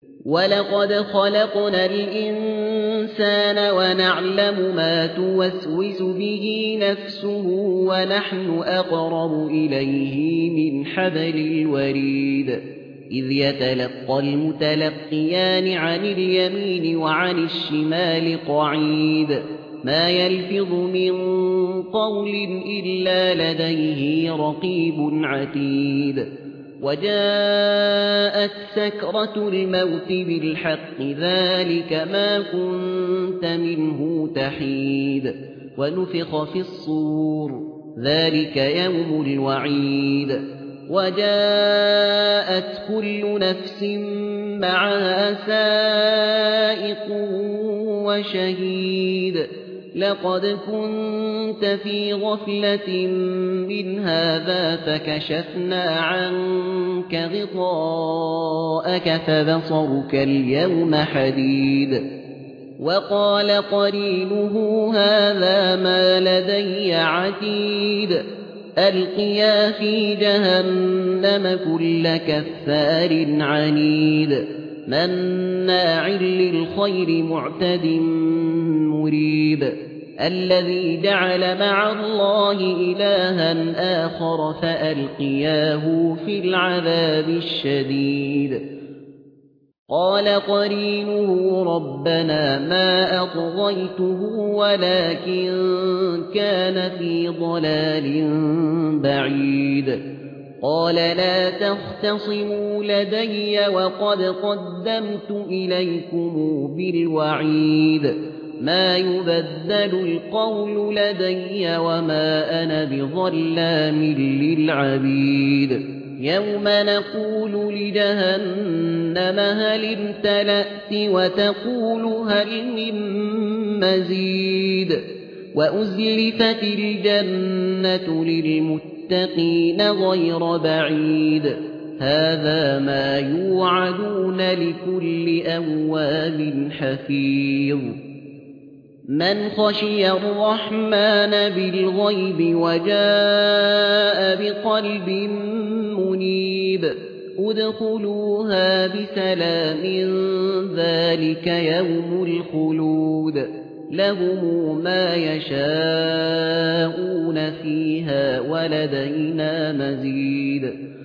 ولقد خلقنا الإنسان ونعلم ما توسوس به نفسه ونحن أقرب إليه من حبل الوريد إذ يتلقى المتلقيان عن اليمين وعن الشمال قعيد ما يلفظ من قول إلا لديه رقيب عتيد وجاءت سكرة الموت بالحق ذلك ما كنت منه تحيد ونفخ في الصور ذلك يوم الوعيد وجاءت كل نفس معها سائق وشهيد لقد كنت في غفلة من هذا فكشفنا عنك غطاءك فبصرك اليوم حديد وقال قرينه هذا ما لدي عتيد ألقيا في جهنم كل كفار عنيد مناع للخير معتد مريب الذي جعل مع الله إلها آخر فألقياه في العذاب الشديد قال قرينه ربنا ما أطغيته ولكن كان في ضلال بعيد قال لا تختصموا لدي وقد قدمت إليكم بالوعيد ما يبدل القول لدي وما أنا بظلام للعبيد يوم نقول لجهنم هل امتلأت وتقول هل من مزيد وأزلفت الجنة للمتقين غير بعيد هذا ما يوعدون لكل أواب حفيظ من خشي الرحمن بالغيب وجاء بقلب منيب ادخلوها بسلام ذلك يوم الخلود لهم ما يشاءون فيها ولدينا مزيد